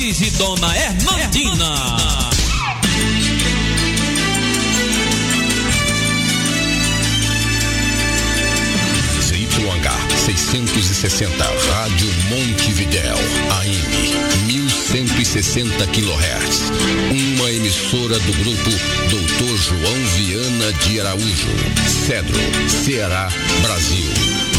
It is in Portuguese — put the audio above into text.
E Dona Hernandina. ZYH 660, Rádio Montevidéu, AM 1160 kHz. Uma emissora do grupo Dr. João Viana de Araújo, Cedro, Ceará, Brasil.